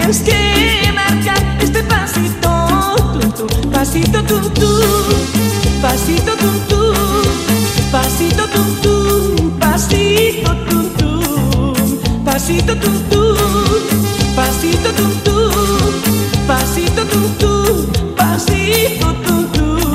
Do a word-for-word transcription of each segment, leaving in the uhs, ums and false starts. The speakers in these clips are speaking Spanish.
tienes que marcar este pasito, tum, tum, pasito, tum, tum, pasito, tum, tum, pasito, tum, tum, pasito, tum, tum, pasito, tum, tum, pasito, tum, tum, pasito, tum, tum, pasito, tum, tum.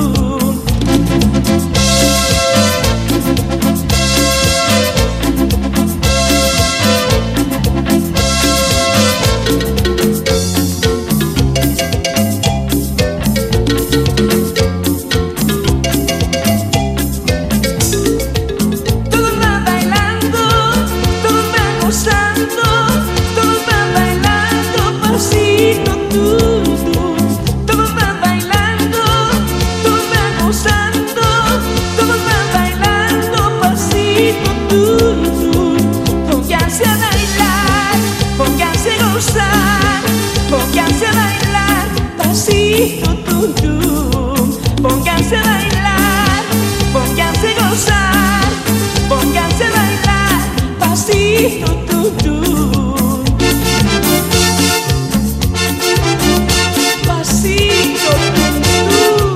Pónganse a bailar, pasito, tum, tum. Pónganse a bailar, pónganse a gozar, pónganse a bailar, pasito, tum, tum. Pasito, tum, tum.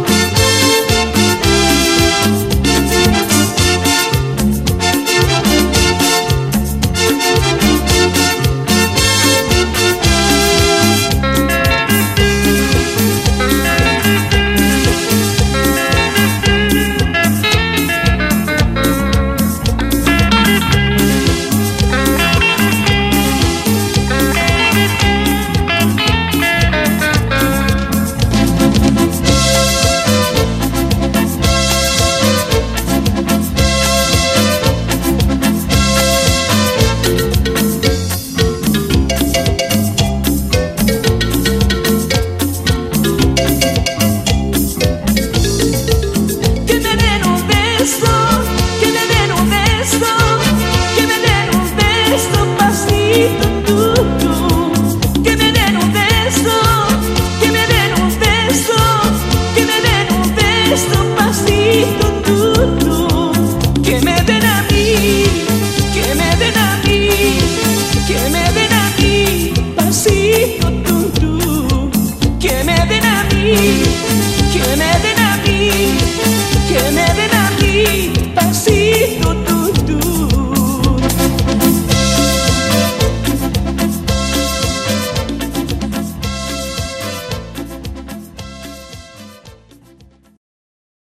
Que me den a mí, pasito.